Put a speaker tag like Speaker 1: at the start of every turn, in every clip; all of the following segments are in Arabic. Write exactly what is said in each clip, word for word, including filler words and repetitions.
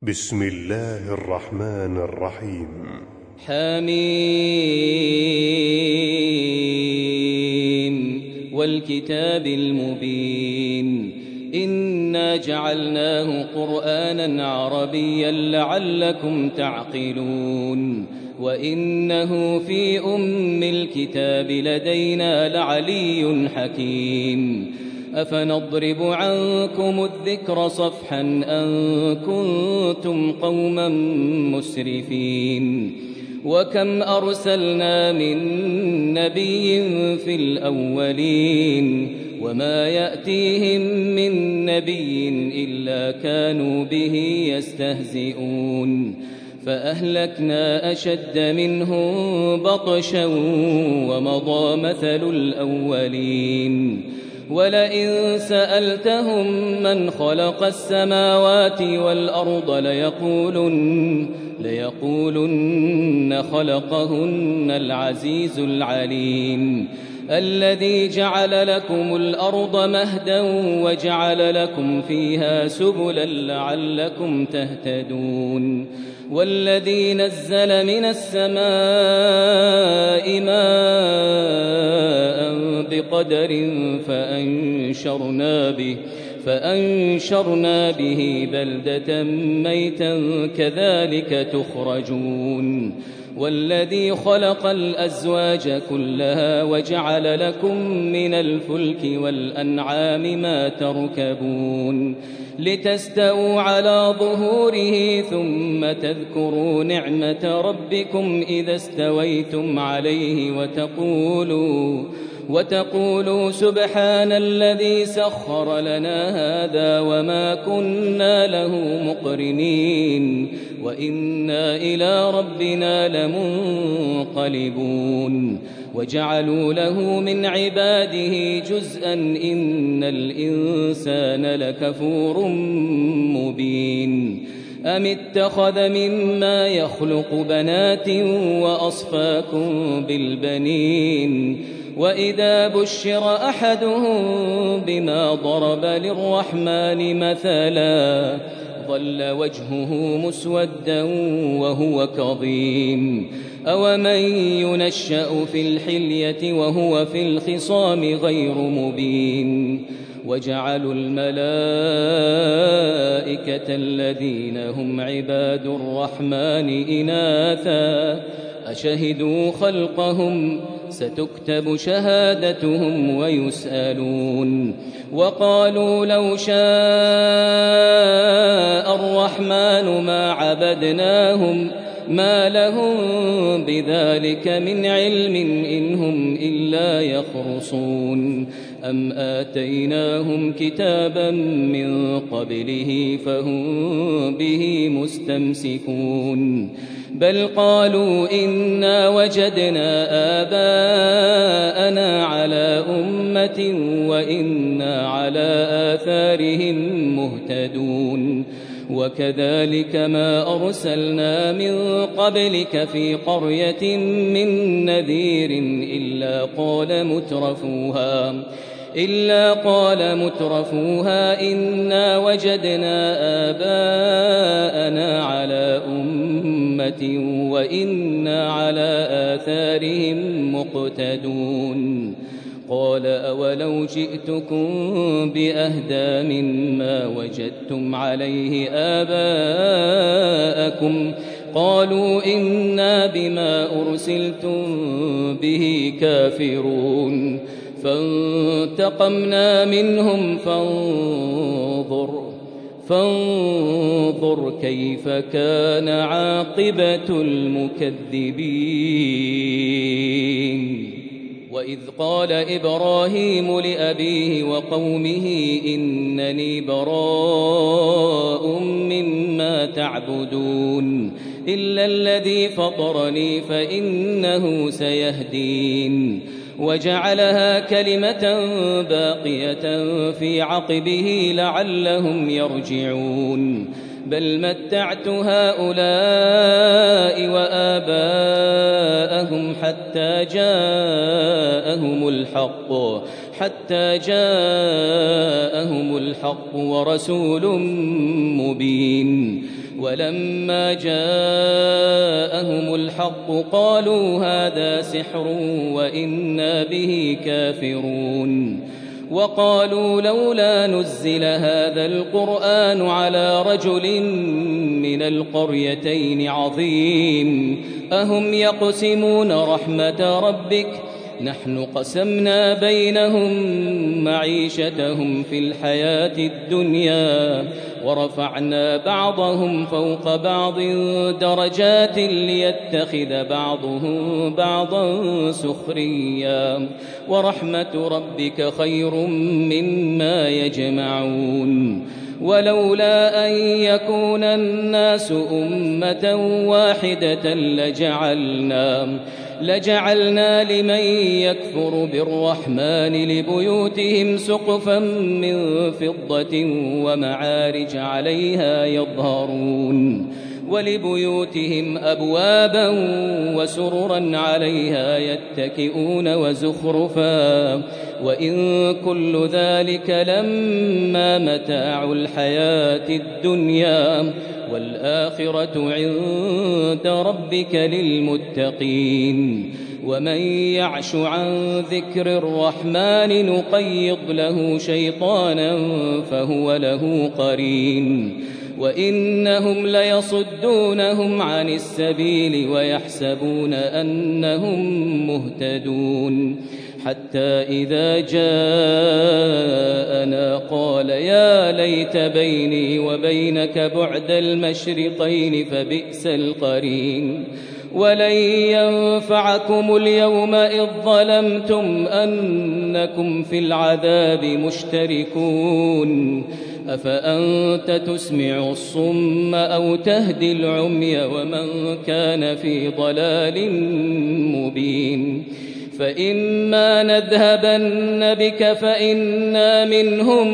Speaker 1: بسم الله الرحمن الرحيم.
Speaker 2: حميم والكتاب المبين إنا جعلناه قرآنا عربيا لعلكم تعقلون وإنه في أم الكتاب لدينا لعلي حكيم أفنضرب عنكم الذكر صفحا أن كنتم قوما مسرفين وكم أرسلنا من نبي في الأولين وما يأتيهم من نبي إلا كانوا به يستهزئون فأهلكنا أشد منهم بطشا ومضى مثل الأولين ولئن سألتهم من خلق السماوات والأرض ليقولن, ليقولن خلقهن العزيز العليم الذي جعل لكم الأرض مهدا وجعل لكم فيها سبلا لعلكم تهتدون والذي نزل من السماء ماء بقدر فأنشرنا به فأنشرنا به بلدة ميتا كذلك تخرجون والذي خلق الأزواج كلها وجعل لكم من الفلك والأنعام ما تركبون لتستووا على ظهوره ثم تذكروا نعمة ربكم إذا استويتم عليه وتقولوا وتقولوا سبحان الذي سخر لنا هذا وما كنا له مقرنين وإنا إلى ربنا لمنقلبون وجعلوا له من عباده جزءا إن الإنسان لكفور مبين أم اتخذ مما يخلق بنات وأصفاكم بالبنين وإذا بشر أحدهم بما ضرب للرحمن مثلا ظل وجهه مسودا وهو كظيم أومن ينشأ في الحلية وهو في الخصام غير مبين وجعلوا الملائكة الذين هم عباد الرحمن إناثا أشهدوا خلقهم ستكتب شهادتهم ويسألون وقالوا لو شاء الرحمن ما عبدناهم ما لهم بذلك من علم إن هم إلا يخرصون أم آتيناهم كتابا من قبله فهم به مستمسكون بل قالوا إنا وجدنا آباءنا على أمة وإنا على آثارهم مهتدون وكذلك ما أرسلنا من قبلك في قرية من نذير إلا قال مترفوها إلا قال مترفوها إنا وجدنا آباءنا على أمة وإنا على آثارهم مقتدون قال أولو جئتكم بأهدى مما وجدتم عليه آباءكم قالوا إنا بما أرسلتم به كافرون فانتقمنا منهم فانظر فانظر كيف كان عاقبة المكذبين وإذ قال إبراهيم لأبيه وقومه إنني براء مما تعبدون إلا الذي فطرني فإنه سيهدين وجعلها كلمة باقية في عقبه لعلهم يرجعون بل متعت هؤلاء وآباءهم حتى جاءهم الحق حتى جاءهم الحق ورسول مبين ولما جاءهم الحق قالوا هذا سحر وإنا به كافرون وقالوا لولا نزل هذا القرآن على رجل من القريتين عظيم أهم يقسمون رحمة ربك نحن قسمنا بينهم معيشتهم في الحياة الدنيا ورفعنا بعضهم فوق بعض درجات ليتخذ بعضهم بعضا سخريا ورحمة ربك خير مما يجمعون ولولا أن يكون الناس أمة واحدة لجعلنا لجعلنا لمن يكفر بالرحمن لبيوتهم سقفا من فضة ومعارج عليها يظهرون ولبيوتهم أبوابا وسررا عليها يتكئون وزخرفا وإن كل ذلك لما متاع الحياة الدنيا والآخرة عند ربك للمتقين ومن يعش عن ذكر الرحمن نقيض له شيطانا فهو له قرين وإنهم ليصدونهم عن السبيل ويحسبون أنهم مهتدون حتى إذا جاءنا قال يا ليت بيني وبينك بعد المشرقين فبئس القرين ولن ينفعكم اليوم إذ ظلمتم أنكم في العذاب مشتركون أفأنت تسمع الصم أو تهدي العمي ومن كان في ضلال مبين فإما نذهبن بك فإنا منهم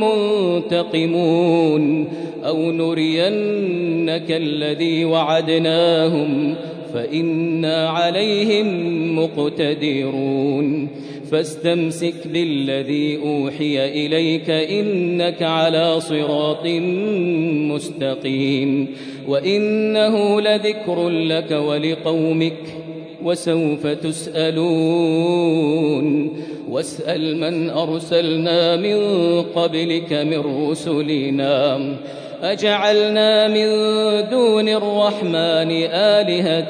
Speaker 2: منتقمون أو نرينك الذي وعدناهم فإنا عليهم مقتدرون فاستمسك بالذي أوحي إليك إنك على صراط مستقيم وإنه لذكر لك ولقومك وسوف تسألون واسأل من أرسلنا من قبلك من رسلنا أجعلنا من دون الرحمن آلهة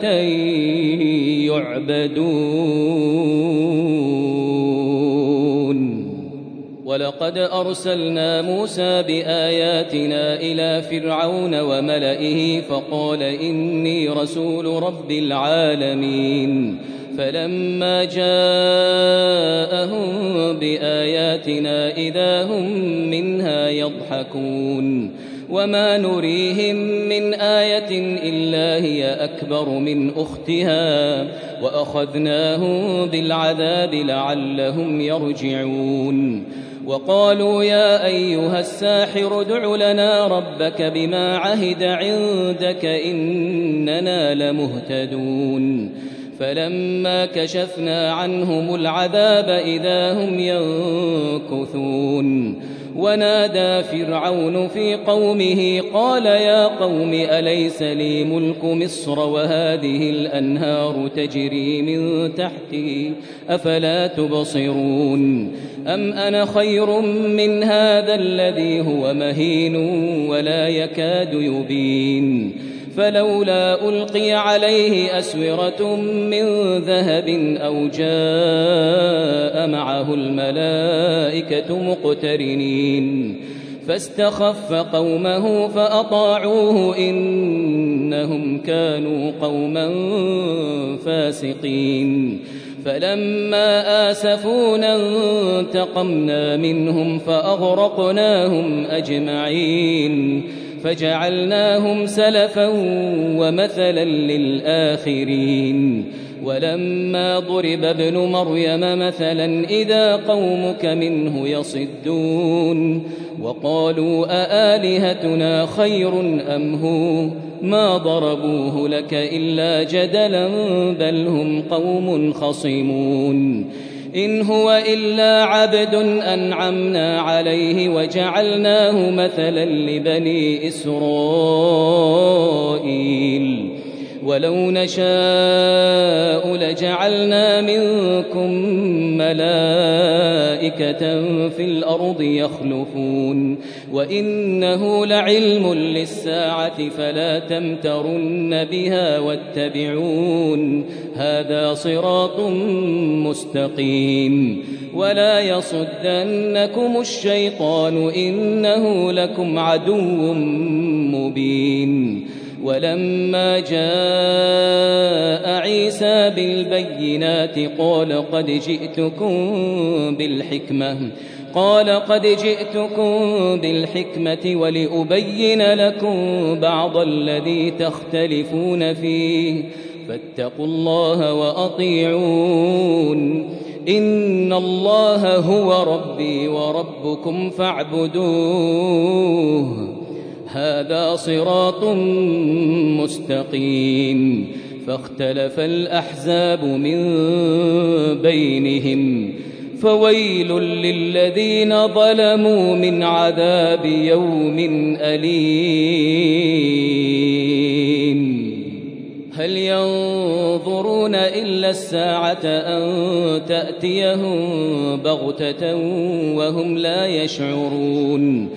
Speaker 2: يعبدون ولقد أرسلنا موسى بآياتنا إلى فرعون وملئه فقال إني رسول رب العالمين فلما جاءهم بآياتنا إذا هم منها يضحكون وما نريهم من آية إلا هي أكبر من أختها وأخذناهم بالعذاب لعلهم يرجعون وقالوا يا أيها الساحر ادع لنا ربك بما عهد عندك إننا لمهتدون فلما كشفنا عنهم العذاب إذا هم ينكثون ونادى فرعون في قومه قال يا قوم أليس لي ملك مصر وهذه الأنهار تجري من تحتي أفلا تبصرون أم أنا خير من هذا الذي هو مهين ولا يكاد يبين فلولا ألقي عليه أسورة من ذهب أو جاء معه الملائكة مقترنين فاستخف قومه فأطاعوه إنهم كانوا قوما فاسقين فلما آسفونا انتقمنا منهم فأغرقناهم أجمعين فجعلناهم سلفا ومثلا للآخرين ولما ضرب ابن مريم مثلا إذا قومك منه يصدون وقالوا أآلهتنا خير أم هو ما ضربوه لك إلا جدلا بل هم قوم خصمون إن هو إلا عبد أنعمنا عليه وجعلناه مثلا لبني إسرائيل ولو نشاء لجعلنا منكم ملائكة في الأرض يخلفون وإنه لعلم للساعة فلا تمترن بها واتبعون هذا صراط مستقيم ولا يصدنكم الشيطان إنه لكم عدو مبين ولما جاء عيسى بالبينات قال قد جئتكم بالحكمة قال قد جئتكم بالحكمة ولأبين لكم بعض الذي تختلفون فيه فاتقوا الله وأطيعون إن الله هو ربي وربكم فاعبدوه هذا صراط مستقيم فاختلف الأحزاب من بينهم فويل للذين ظلموا من عذاب يوم أليم هل ينظرون إلا الساعة أن تأتيهم بغتة وهم لا يشعرون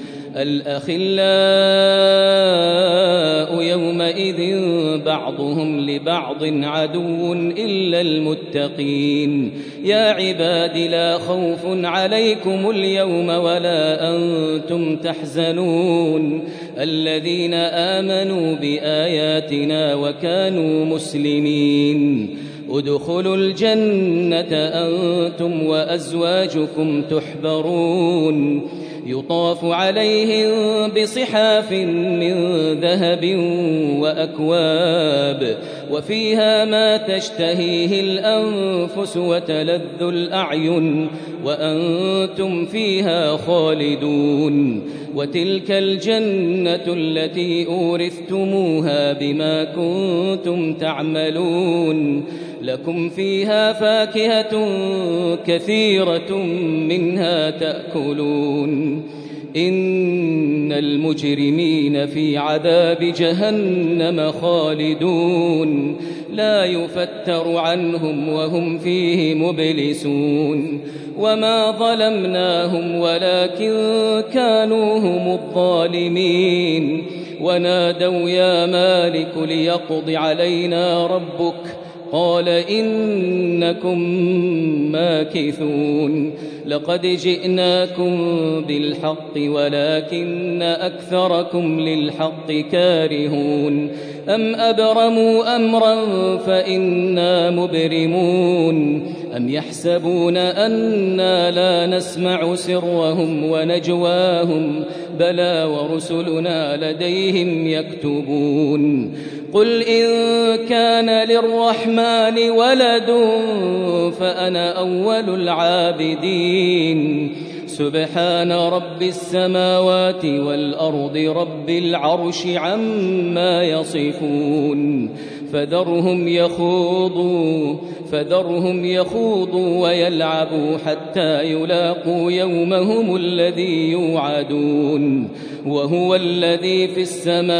Speaker 2: الأخلاء يومئذ بعضهم لبعض عدو إلا المتقين يا عباد لا خوف عليكم اليوم ولا أنتم تحزنون الذين آمنوا بآياتنا وكانوا مسلمين ادخلوا الجنة أنتم وأزواجكم تحبرون يطاف عليهم بصحاف من ذهب وأكواب وفيها ما تشتهيه الأنفس وتلذ الأعين وأنتم فيها خالدون وتلك الجنة التي أورثتموها بما كنتم تعملون لكم فيها فاكهة كثيرة منها تأكلون إن المجرمين في عذاب جهنم خالدون لا يفتر عنهم وهم فيه مبلسون وما ظلمناهم ولكن كانوا هم الظالمين ونادوا يا مالك ليقض علينا ربك قال إنكم ماكثون لقد جئناكم بالحق ولكن أكثركم للحق كارهون أم أبرموا أمرا فإنا مبرمون أم يحسبون أنا لا نسمع سرهم ونجواهم بلى ورسلنا لديهم يكتبون قل إن كان للرحمن ولد فأنا أول العابدين سبحان رب السماوات والأرض رب العرش عما يصفون فذرهم يخوضوا فذرهم يخوضوا ويلعبوا حتى يلاقوا يومهم الذي يوعدون وهو الذي في السماء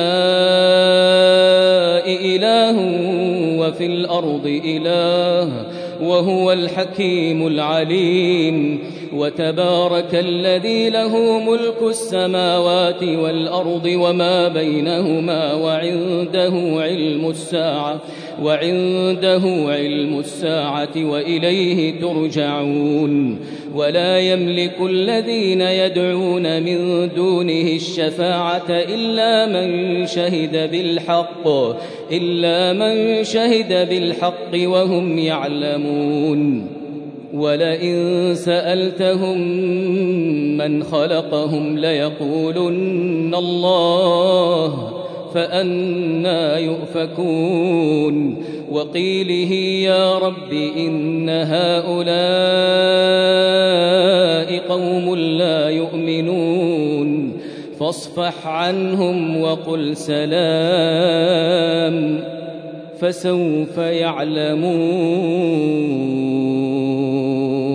Speaker 2: إله وفي الأرض إله وهو الحكيم العليم وتبارك الذي له ملك السماوات والأرض وما بينهما وعنده علم الساعة وعنده علم الساعة وإليه ترجعون ولا يملك الذين يدعون من دونه الشفاعة إلا من شهد بالحق إلا من شهد بالحق وهم يعلمون ولئن سألتهم من خلقهم ليقولن الله فأنى يؤفكون وقيله يا رب إن هؤلاء قوم لا يؤمنون فاصفح عنهم وقل سلام فسوف يعلمون.